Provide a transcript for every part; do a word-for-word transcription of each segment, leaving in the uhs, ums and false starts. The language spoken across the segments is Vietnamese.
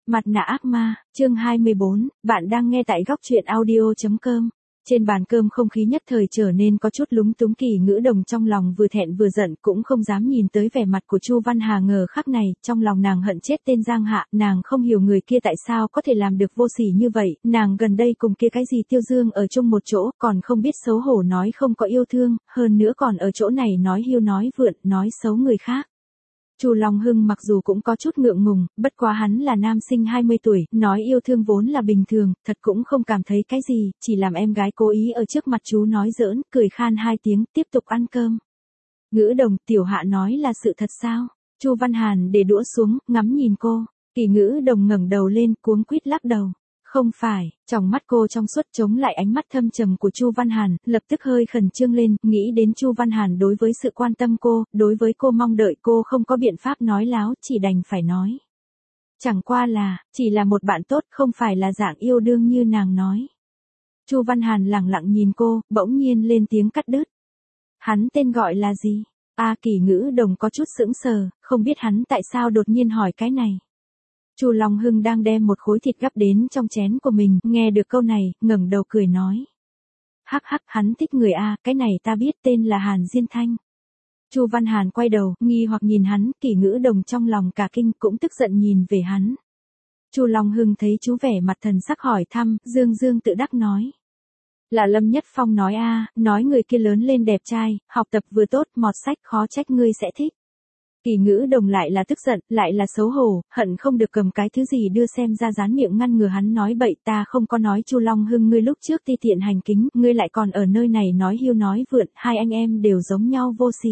Mặt nạ ác ma, chương hai mươi bốn, bạn đang nghe tại góc truyện audio.com. Trên bàn cơm không khí nhất thời trở nên có chút lúng túng, Kỳ Ngữ Đồng trong lòng vừa thẹn vừa giận, cũng không dám nhìn tới vẻ mặt của Chu Văn Hà ngờ khắc này, trong lòng nàng hận chết tên Giang Hạ, nàng không hiểu người kia tại sao có thể làm được vô sỉ như vậy, nàng gần đây cùng kia cái gì Tiêu Dương ở chung một chỗ, còn không biết xấu hổ nói không có yêu thương, hơn nữa còn ở chỗ này nói hiu nói vượn, nói xấu người khác. Chu Long Hưng mặc dù cũng có chút ngượng ngùng, bất quá hắn là nam sinh hai mươi tuổi, nói yêu thương vốn là bình thường, thật cũng không cảm thấy cái gì, chỉ làm em gái cố ý ở trước mặt chú nói giỡn, cười khan hai tiếng, tiếp tục ăn cơm. Ngữ Đồng, tiểu Hạ nói là sự thật sao? Chu Văn Hàn để đũa xuống, ngắm nhìn cô. Kỳ Ngữ Đồng ngẩng đầu lên, cuống quýt lắc đầu. Không phải, trong mắt cô trong suốt chống lại ánh mắt thâm trầm của Chu Văn Hàn, lập tức hơi khẩn trương lên, nghĩ đến Chu Văn Hàn đối với sự quan tâm cô, đối với cô mong đợi cô không có biện pháp nói láo, chỉ đành phải nói. Chẳng qua là, chỉ là một bạn tốt, không phải là dạng yêu đương như nàng nói. Chu Văn Hàn lẳng lặng nhìn cô, bỗng nhiên lên tiếng cắt đứt. Hắn tên gọi là gì? A Kỳ Ngữ Đồng có chút sững sờ, không biết hắn tại sao đột nhiên hỏi cái này. Chu Long Hưng đang đem một khối thịt gắp đến trong chén của mình, nghe được câu này, ngẩng đầu cười nói. Hắc hắc, hắn thích người A, cái này ta biết, tên là Hàn Diên Thanh. Chu Văn Hàn quay đầu, nghi hoặc nhìn hắn, Kỳ Ngữ Đồng trong lòng cả kinh, cũng tức giận nhìn về hắn. Chu Long Hưng thấy chú vẻ mặt thần sắc hỏi thăm, dương dương tự đắc nói. Là Lâm Nhất Phong nói A, nói người kia lớn lên đẹp trai, học tập vừa tốt, mọt sách khó trách ngươi sẽ thích. Kỳ Ngữ Đồng lại là tức giận, lại là xấu hổ, hận không được cầm cái thứ gì đưa xem ra dán miệng ngăn ngừa hắn nói bậy, ta không có nói Chu Long Hưng ngươi lúc trước ti tiện hành kính, ngươi lại còn ở nơi này nói hiu nói vượn, hai anh em đều giống nhau vô sỉ.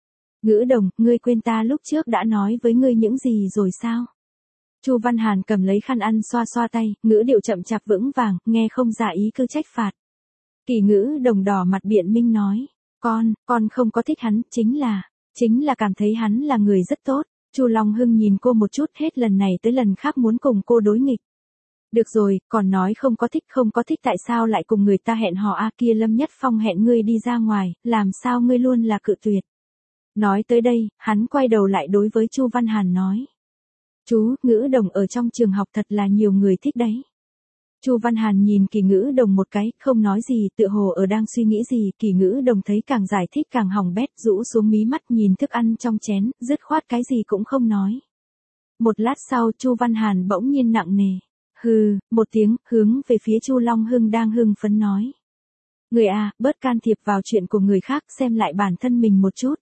Ngữ Đồng, ngươi quên ta lúc trước đã nói với ngươi những gì rồi sao? Chu Văn Hàn cầm lấy khăn ăn xoa xoa tay, ngữ điệu chậm chạp vững vàng, nghe không giả ý cứ trách phạt. Kỳ Ngữ Đồng đỏ mặt biện minh nói, con, con không có thích hắn, chính là... Chính là cảm thấy hắn là người rất tốt. Chu Long Hưng nhìn cô một chút, hết lần này tới lần khác muốn cùng cô đối nghịch. Được rồi, còn nói không có thích không có thích tại sao lại cùng người ta hẹn hò a kia Lâm Nhất Phong hẹn ngươi đi ra ngoài, làm sao ngươi luôn là cự tuyệt. Nói tới đây, hắn quay đầu lại đối với Chu Văn Hàn nói. Chú, Ngữ Đồng ở trong trường học thật là nhiều người thích đấy. Chu Văn Hàn nhìn Kỳ Ngữ Đồng một cái, không nói gì, tựa hồ ở đang suy nghĩ gì, Kỳ Ngữ Đồng thấy càng giải thích càng hỏng bét, rũ xuống mí mắt nhìn thức ăn trong chén, dứt khoát cái gì cũng không nói. Một lát sau Chu Văn Hàn bỗng nhiên nặng nề, hừ, một tiếng, hướng về phía Chu Long Hưng đang hưng phấn nói. Người à, bớt can thiệp vào chuyện của người khác, xem lại bản thân mình một chút.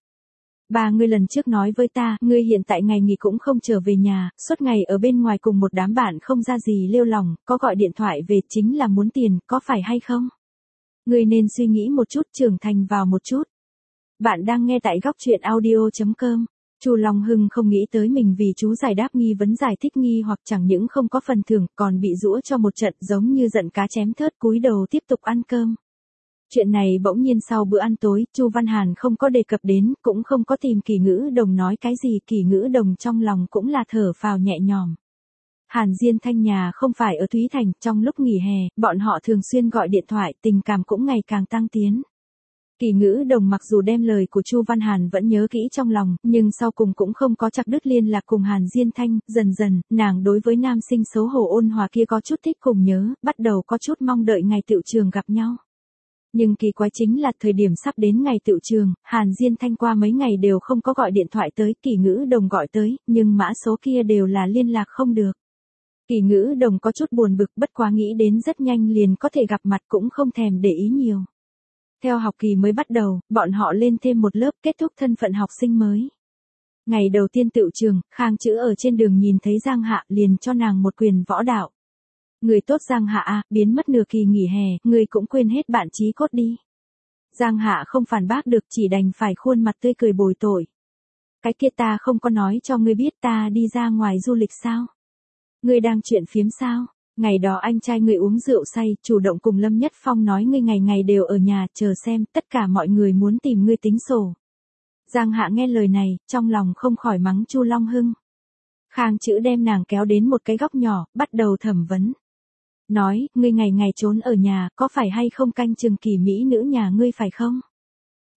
Bà ngươi lần trước nói với ta, ngươi hiện tại ngày nghỉ cũng không trở về nhà, suốt ngày ở bên ngoài cùng một đám bạn không ra gì lêu lỏng, có gọi điện thoại về chính là muốn tiền, có phải hay không? Ngươi nên suy nghĩ một chút, trưởng thành vào một chút. Bạn đang nghe tại góc truyện audio.com. Chu Long Hưng không nghĩ tới mình vì chú giải đáp nghi vấn giải thích nghi hoặc chẳng những không có phần thưởng, còn bị giũa cho một trận giống như giận cá chém thớt, cúi đầu tiếp tục ăn cơm. Chuyện này bỗng nhiên sau bữa ăn tối, Chu Văn Hàn không có đề cập đến, cũng không có tìm Kỳ Ngữ Đồng nói cái gì, Kỳ Ngữ Đồng trong lòng cũng là thở phào nhẹ nhõm. Hàn Diên Thanh nhà không phải ở Thúy Thành, trong lúc nghỉ hè, bọn họ thường xuyên gọi điện thoại, tình cảm cũng ngày càng tăng tiến. Kỳ Ngữ Đồng mặc dù đem lời của Chu Văn Hàn vẫn nhớ kỹ trong lòng, nhưng sau cùng cũng không có chặt đứt liên lạc cùng Hàn Diên Thanh, dần dần, nàng đối với nam sinh xấu hổ ôn hòa kia có chút thích cùng nhớ, bắt đầu có chút mong đợi ngày tựu trường gặp nhau. Nhưng kỳ quái chính là thời điểm sắp đến ngày tựu trường, Hàn Diên Thanh qua mấy ngày đều không có gọi điện thoại tới, Kỳ Ngữ Đồng gọi tới, nhưng mã số kia đều là liên lạc không được. Kỳ Ngữ Đồng có chút buồn bực, bất quá nghĩ đến rất nhanh liền có thể gặp mặt cũng không thèm để ý nhiều. Theo học kỳ mới bắt đầu, bọn họ lên thêm một lớp, kết thúc thân phận học sinh mới. Ngày đầu tiên tựu trường, Khang Chữ ở trên đường nhìn thấy Giang Hạ liền cho nàng một quyền võ đạo. Người tốt Giang Hạ à, biến mất nửa kỳ nghỉ hè, người cũng quên hết bạn chí cốt đi. Giang Hạ không phản bác được, chỉ đành phải khuôn mặt tươi cười bồi tội. Cái kia ta không có nói cho ngươi biết ta đi ra ngoài du lịch sao? Ngươi đang chuyện phiếm sao? Ngày đó anh trai ngươi uống rượu say, chủ động cùng Lâm Nhất Phong nói ngươi ngày ngày đều ở nhà, chờ xem, tất cả mọi người muốn tìm ngươi tính sổ. Giang Hạ nghe lời này, trong lòng không khỏi mắng Chu Long Hưng. Khang Chữ đem nàng kéo đến một cái góc nhỏ, bắt đầu thẩm vấn. Nói, ngươi ngày ngày trốn ở nhà, có phải hay không canh chừng kỳ mỹ nữ nhà ngươi phải không?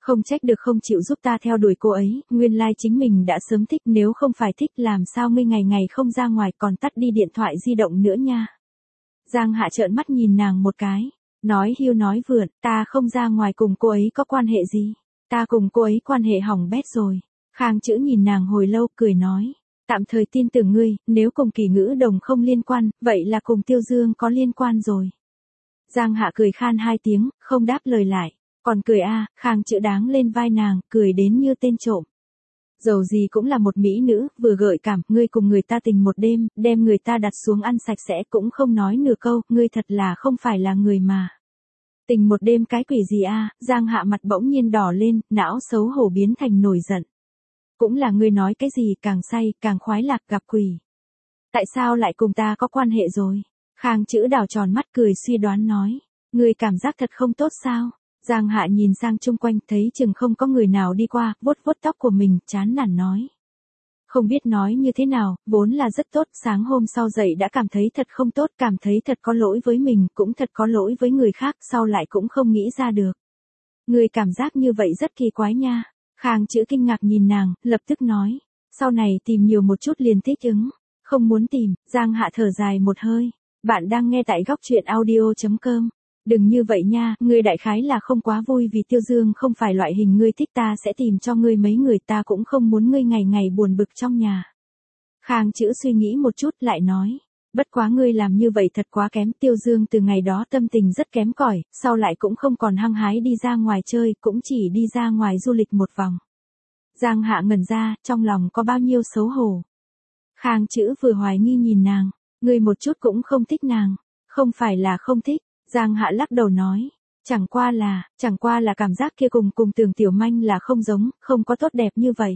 Không trách được không chịu giúp ta theo đuổi cô ấy, nguyên lai chính mình đã sớm thích, nếu không phải thích làm sao ngươi ngày ngày không ra ngoài còn tắt đi điện thoại di động nữa nha. Giang Hạ trợn mắt nhìn nàng một cái, nói hiu nói vượn, ta không ra ngoài cùng cô ấy có quan hệ gì, ta cùng cô ấy quan hệ hỏng bét rồi. Khang Chữ nhìn nàng hồi lâu cười nói, tạm thời tin tưởng ngươi, nếu cùng Kỳ Ngữ Đồng không liên quan, vậy là cùng Tiêu Dương có liên quan rồi. Giang Hạ cười khan hai tiếng, không đáp lời lại, còn cười a, à, Khang Chữ đáng lên vai nàng, cười đến như tên trộm. Dầu gì cũng là một mỹ nữ, vừa gợi cảm, ngươi cùng người ta tình một đêm, đem người ta đặt xuống ăn sạch sẽ cũng không nói nửa câu, ngươi thật là không phải là người mà. Tình một đêm cái quỷ gì a, à? Giang Hạ mặt bỗng nhiên đỏ lên, não xấu hổ biến thành nổi giận. Cũng là ngươi nói cái gì càng say, càng khoái lạc gặp quỷ. Tại sao lại cùng ta có quan hệ rồi? Khang Chữ đảo tròn mắt cười suy đoán nói, ngươi cảm giác thật không tốt sao? Giang Hạ nhìn sang chung quanh thấy chừng không có người nào đi qua, vuốt vuốt tóc của mình, chán nản nói. Không biết nói như thế nào, vốn là rất tốt, sáng hôm sau dậy đã cảm thấy thật không tốt, cảm thấy thật có lỗi với mình, cũng thật có lỗi với người khác, sau lại cũng không nghĩ ra được. Người cảm giác như vậy rất kỳ quái nha. Khang Chữ kinh ngạc nhìn nàng, lập tức nói, sau này tìm nhiều một chút liền thích ứng, không muốn tìm. Giang Hạ thở dài một hơi, bạn đang nghe tại góc truyện audio chấm com. Đừng như vậy nha, ngươi đại khái là không quá vui vì Tiêu Dương không phải loại hình ngươi thích, ta sẽ tìm cho ngươi mấy người, ta cũng không muốn ngươi ngày ngày buồn bực trong nhà. Khang Chữ suy nghĩ một chút lại nói, bất quá ngươi làm như vậy thật quá kém, Tiêu Dương từ ngày đó tâm tình rất kém cỏi, sau lại cũng không còn hăng hái đi ra ngoài chơi, cũng chỉ đi ra ngoài du lịch một vòng. Giang Hạ ngẩn ra, trong lòng có bao nhiêu xấu hổ. Khang Chữ vừa hoài nghi nhìn nàng, ngươi một chút cũng không thích nàng, không phải là không thích. Giang Hạ lắc đầu nói, chẳng qua là, chẳng qua là cảm giác kia cùng cùng Tưởng Tiểu Manh là không giống, không có tốt đẹp như vậy.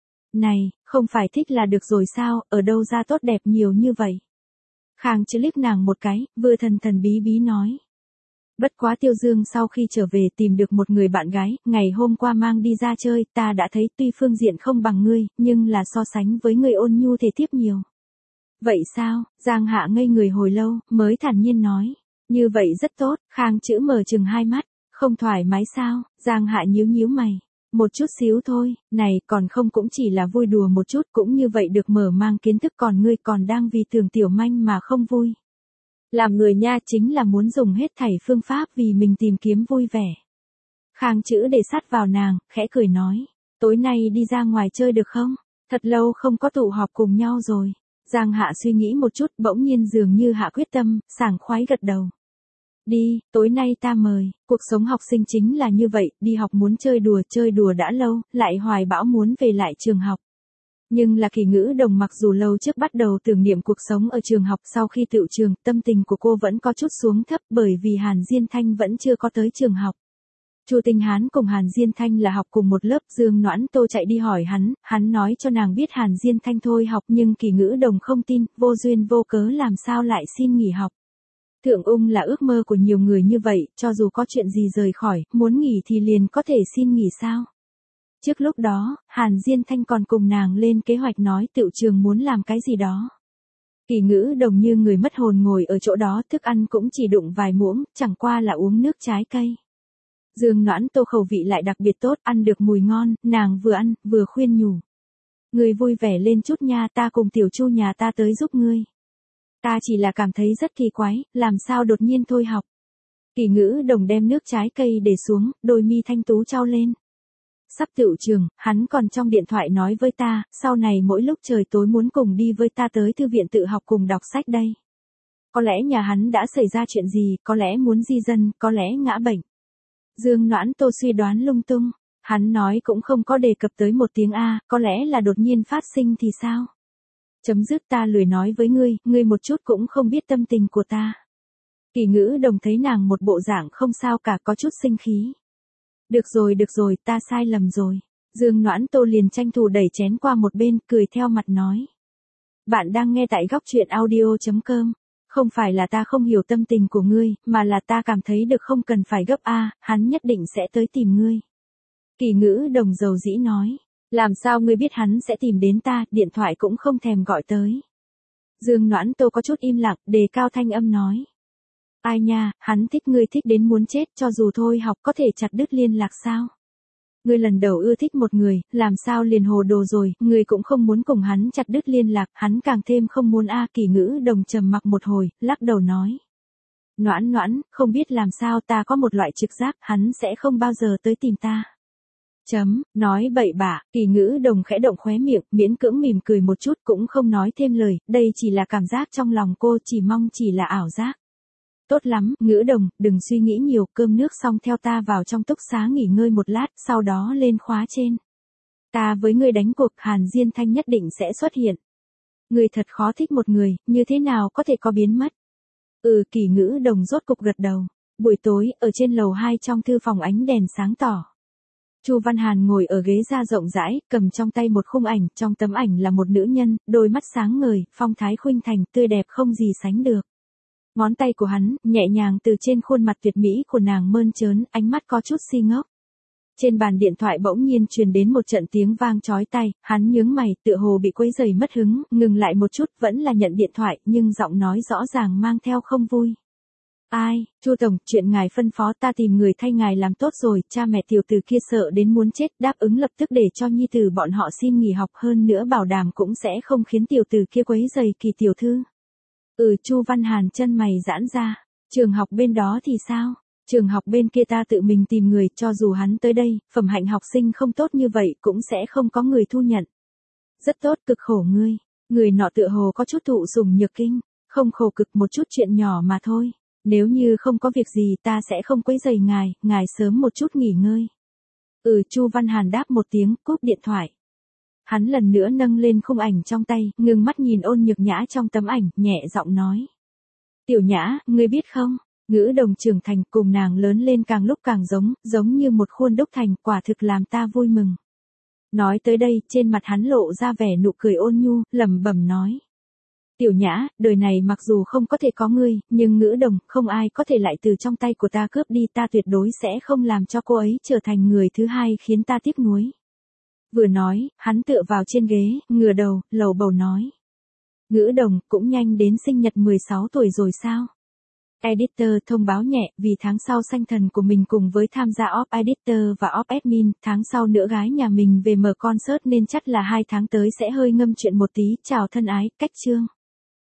Này, không phải thích là được rồi sao, ở đâu ra tốt đẹp nhiều như vậy. Khang Chữ liếc nàng một cái, vừa thần thần bí bí nói. Bất quá Tiêu Dương sau khi trở về tìm được một người bạn gái, ngày hôm qua mang đi ra chơi, ta đã thấy tuy phương diện không bằng ngươi, nhưng là so sánh với ngươi ôn nhu thể tiếp nhiều. Vậy sao? Giang Hạ ngây người hồi lâu, mới thản nhiên nói. Như vậy rất tốt. Khang Chữ mở chừng hai mắt, không thoải mái sao? Giang Hạ nhíu nhíu mày, một chút xíu thôi, này còn không cũng chỉ là vui đùa một chút, cũng như vậy được mở mang kiến thức, còn ngươi còn đang vì Tưởng Tiểu Manh mà không vui. Làm người nha chính là muốn dùng hết thảy phương pháp vì mình tìm kiếm vui vẻ. Khang Chữ để sát vào nàng, khẽ cười nói, tối nay đi ra ngoài chơi được không? Thật lâu không có tụ họp cùng nhau rồi. Giang Hạ suy nghĩ một chút, bỗng nhiên dường như hạ quyết tâm, sảng khoái gật đầu. Đi, tối nay ta mời, cuộc sống học sinh chính là như vậy, đi học muốn chơi đùa, chơi đùa đã lâu, lại hoài bão muốn về lại trường học. Nhưng là Kỳ Ngữ Đồng mặc dù lâu trước bắt đầu tưởng niệm cuộc sống ở trường học, sau khi tựu trường, tâm tình của cô vẫn có chút xuống thấp bởi vì Hàn Diên Thanh vẫn chưa có tới trường học. Chu Tinh Hán cùng Hàn Diên Thanh là học cùng một lớp, Dương Noãn Tô chạy đi hỏi hắn, hắn nói cho nàng biết Hàn Diên Thanh thôi học, nhưng Kỳ Ngữ Đồng không tin, vô duyên vô cớ làm sao lại xin nghỉ học. Thượng ung là ước mơ của nhiều người như vậy, cho dù có chuyện gì rời khỏi, muốn nghỉ thì liền có thể xin nghỉ sao. Trước lúc đó, Hàn Diên Thanh còn cùng nàng lên kế hoạch nói tựu trường muốn làm cái gì đó. Kỳ Ngữ Đồng như người mất hồn ngồi ở chỗ đó, thức ăn cũng chỉ đụng vài muỗng, chẳng qua là uống nước trái cây. Dương Noãn Tô khẩu vị lại đặc biệt tốt, ăn được mùi ngon, nàng vừa ăn, vừa khuyên nhủ. Ngươi vui vẻ lên chút nha, ta cùng Tiểu Chu nhà ta tới giúp ngươi. Ta chỉ là cảm thấy rất kỳ quái, làm sao đột nhiên thôi học. Kỳ Ngữ Đồng đem nước trái cây để xuống, đôi mi thanh tú trao lên. Sắp tựu trường, hắn còn trong điện thoại nói với ta, sau này mỗi lúc trời tối muốn cùng đi với ta tới thư viện tự học cùng đọc sách đây. Có lẽ nhà hắn đã xảy ra chuyện gì, có lẽ muốn di dân, có lẽ ngã bệnh. Dương Noãn Tô suy đoán lung tung, hắn nói cũng không có đề cập tới một tiếng A, có lẽ là đột nhiên phát sinh thì sao? Chấm dứt, ta lười nói với ngươi, ngươi một chút cũng không biết tâm tình của ta. Kỳ Ngữ Đồng thấy nàng một bộ dạng không sao cả, có chút sinh khí. Được rồi được rồi, ta sai lầm rồi. Dương Noãn Tô liền tranh thủ đẩy chén qua một bên, cười theo mặt nói. Bạn đang nghe tại góc truyện audio chấm com. Không phải là ta không hiểu tâm tình của ngươi, mà là ta cảm thấy được không cần phải gấp a, hắn nhất định sẽ tới tìm ngươi. Kỳ Ngữ Đồng dầu dĩ nói. Làm sao ngươi biết hắn sẽ tìm đến ta, điện thoại cũng không thèm gọi tới. Dương Noãn Tô có chút im lặng, đề cao thanh âm nói. Ai nha, hắn thích ngươi thích đến muốn chết, cho dù thôi học có thể chặt đứt liên lạc sao. Ngươi lần đầu ưa thích một người, làm sao liền hồ đồ rồi, ngươi cũng không muốn cùng hắn chặt đứt liên lạc, hắn càng thêm không muốn a. Kỳ Ngữ Đồng trầm mặc một hồi, lắc đầu nói. Noãn noãn, không biết làm sao ta có một loại trực giác, hắn sẽ không bao giờ tới tìm ta. Chấm, nói bậy bạ, Kỳ Ngữ Đồng khẽ động khóe miệng, miễn cưỡng mỉm cười một chút cũng không nói thêm lời, đây chỉ là cảm giác trong lòng cô, chỉ mong chỉ là ảo giác. Tốt lắm, Ngữ Đồng, đừng suy nghĩ nhiều, cơm nước xong theo ta vào trong túc xá nghỉ ngơi một lát, sau đó lên khóa trên. Ta với ngươi đánh cuộc, Hàn Diên Thanh nhất định sẽ xuất hiện. Ngươi thật khó thích một người, như thế nào có thể có biến mất? Ừ, Kỳ Ngữ Đồng rốt cục gật đầu. Buổi tối, ở trên lầu hai trong thư phòng ánh đèn sáng tỏ. Chu Văn Hàn ngồi ở ghế da rộng rãi, cầm trong tay một khung ảnh, trong tấm ảnh là một nữ nhân, đôi mắt sáng ngời, phong thái khuynh thành, tươi đẹp không gì sánh được. Ngón tay của hắn, nhẹ nhàng từ trên khuôn mặt tuyệt mỹ của nàng mơn trớn, ánh mắt có chút si ngốc. Trên bàn điện thoại bỗng nhiên truyền đến một trận tiếng vang chói tai, hắn nhướng mày, tựa hồ bị quấy rầy mất hứng, ngừng lại một chút, vẫn là nhận điện thoại, nhưng giọng nói rõ ràng mang theo không vui. Ai, Chu Tổng, chuyện ngài phân phó ta tìm người thay ngài làm tốt rồi, cha mẹ tiểu tử kia sợ đến muốn chết, đáp ứng lập tức để cho nhi tử bọn họ xin nghỉ học, hơn nữa bảo đảm cũng sẽ không khiến tiểu tử kia quấy rầy Kỳ tiểu thư. Ừ, Chu Văn Hàn chân mày giãn ra, trường học bên đó thì sao? Trường học bên kia ta tự mình tìm người, cho dù hắn tới đây, phẩm hạnh học sinh không tốt như vậy cũng sẽ không có người thu nhận. Rất tốt, cực khổ ngươi. Người nọ tựa hồ có chút thụ sủng nhược kinh, không khổ cực, một chút chuyện nhỏ mà thôi. Nếu như không có việc gì ta sẽ không quấy rầy ngài, ngài sớm một chút nghỉ ngơi. Ừ, Chu Văn Hàn đáp một tiếng, cúp điện thoại. Hắn lần nữa nâng lên khung ảnh trong tay, ngừng mắt nhìn Ôn Nhược Nhã trong tấm ảnh, nhẹ giọng nói. Tiểu Nhã, ngươi biết không, Ngữ Đồng trưởng thành cùng nàng lớn lên càng lúc càng giống, giống như một khuôn đúc thành, quả thực làm ta vui mừng. Nói tới đây, trên mặt hắn lộ ra vẻ nụ cười ôn nhu, lẩm bẩm nói. Tiểu Nhã, đời này mặc dù không có thể có ngươi, nhưng Ngữ Đồng, không ai có thể lại từ trong tay của ta cướp đi, ta tuyệt đối sẽ không làm cho cô ấy trở thành người thứ hai khiến ta tiếc nuối. Vừa nói, hắn tựa vào trên ghế, ngửa đầu, lầu bầu nói. Ngữ Đồng, cũng nhanh đến sinh nhật mười sáu tuổi rồi sao? Editor thông báo nhẹ, vì tháng sau sanh thần của mình cùng với tham gia off editor và off admin, tháng sau nữa gái nhà mình về mở concert nên chắc là hai tháng tới sẽ hơi ngâm chuyện một tí, chào thân ái, cách chương.